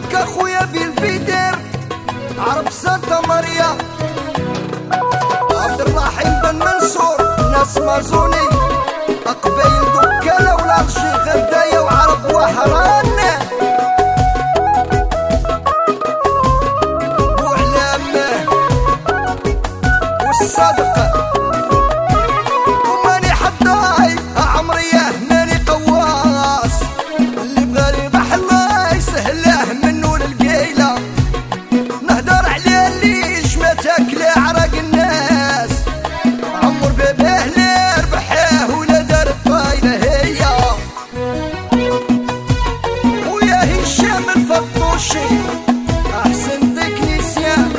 خاطرك اخويا بالفيدير عرب سانتا ماريا عبد الرحيم بن منصور ناس مازوني قبايل دكالة والعرشي غدايا وعرب وحران وعلامه والصدق وماني حداي عمريه ماني قواص اللي بغى يربح الله يسهله منو للقيله نهدر عليه ليش ما تاكله عرق الناس عمر باباه لا ربحاه ولا دار الطايله هي ويا هشام الفطوشي احسن تكنيسيان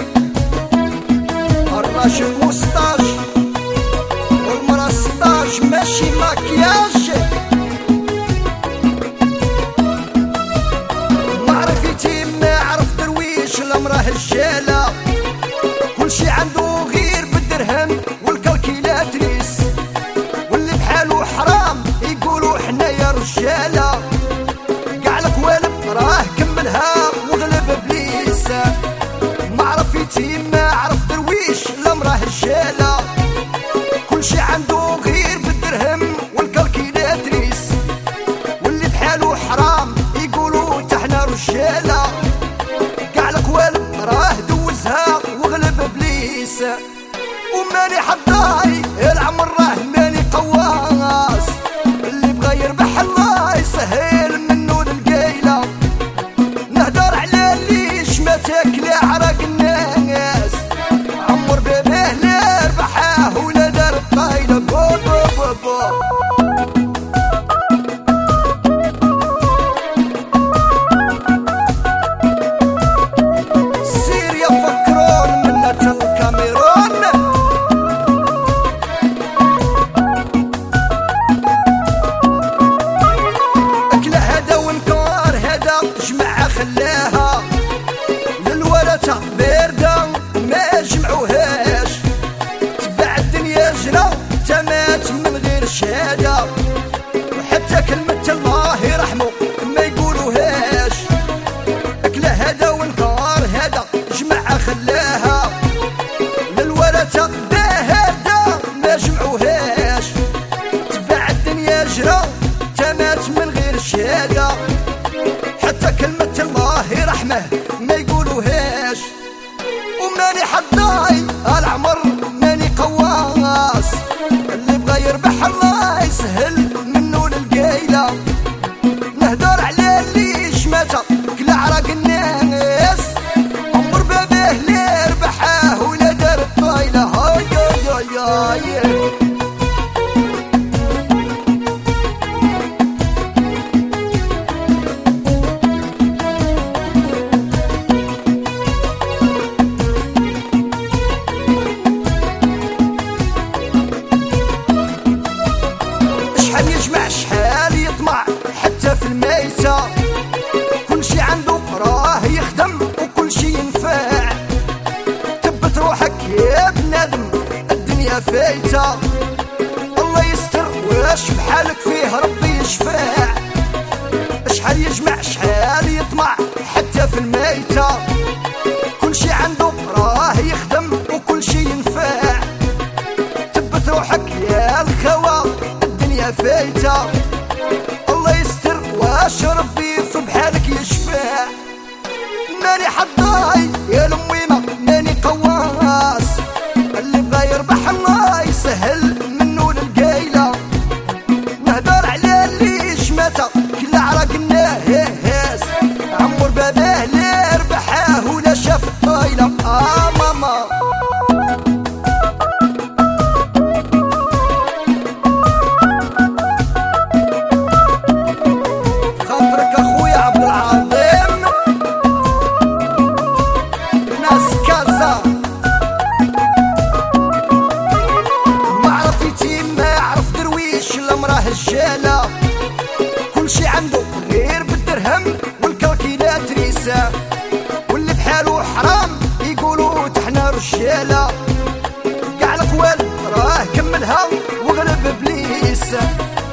الراشد مستاش والمرا 16 ماشي ماكياج معرفتي ما عرف درويش الامراه الجاله كلشي عنده غير بالدرهم والكالكيلاتريس واللي بحالو حرام يقولوا حنا يا رجاله كاع القوالب راه كملها وغلب ابليس معرفتي ما عرف درويش الامراه الجاله كلشي عنده غير بالدرهم والكالكيلاتريس واللي بحالو حرام يقولوا تحنا رجاله كاع القوالب راه دوزها وغلب ابليس وماني حداي العمر راه ماني قواص اللي بغى يربح الله يسهل منو للقيله نهدر على ليش ما تاكله عرق الناس عمر باباه لا ربحاه ولا دار الطايله بو بو بو بو سيريا فكرون منة الكاميرون اكله هذا ونكار هذا جماعة خلاها للورثة باردة ما جمعوهاش تبع الدنيا جرى تمات من غير شهادة وحتى كلمة الله يرحمه ما يقولوهاش اكله هذا ونكار هذا جماعة خلاها للورثة باردة ما جمعوهاش تبع الدنيا جرى تمات من غير شهادة حتى كلمة الله يرحمه ما يقولوهاش وماني حداي العمر ماني قواص اللي بغى يربح الله يسهل منو للقيله نهدر عليه ليش مات كلا عرق الناس عمر باباه لا ربحاه ولا دار الطايله هاي هاي هاي شحال يجمع شحال يطمع حتى في الميتة كلشي عنده راه يخدم وكلشي ينفع تبت روحك يا بنادم الدنيا فايتة الله يستر واش بحالك فيه ربي يشفع شحال يجمع شحال يطمع حتى في الميتة كلشي عنده راه يخدم وكلشي ينفع تبت روحك يا الخوا الدنيا فايتة الله يستر واش ربي في بحالك يشفع ماني حداي يا الاميمه ماني قواص اللي بغى يربح الله يسهل منو للقيله نهدر على ليش مات كل عرق الناس عمر باباه لا ربحاه ولا شاف الطايله ماما خاطرك اخويا عبد العظيم ناس كازا معرفتي ما عرف درويش الامراه الجاله كلشي عنده غير بالدرهم والكالكيلاتريس واللي بحالو حرام يقولوا تحنا رجاله كاع القوالب راه كملها وغلب ابليس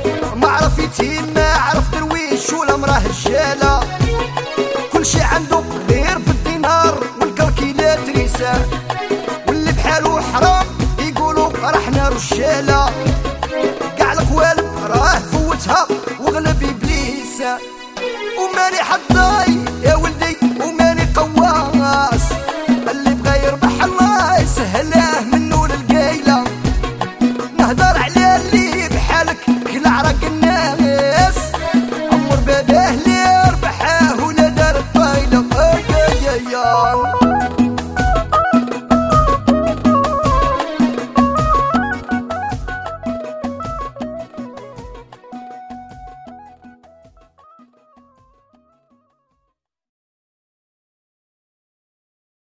معرفتي ما عرف درويش ولا مراه الجاله كلشي عنده ابليس، واللي بحالو حرام يقولوا رحنا رجاله، كاع القوالب راه فوتها وغلب ابليس، وماني حد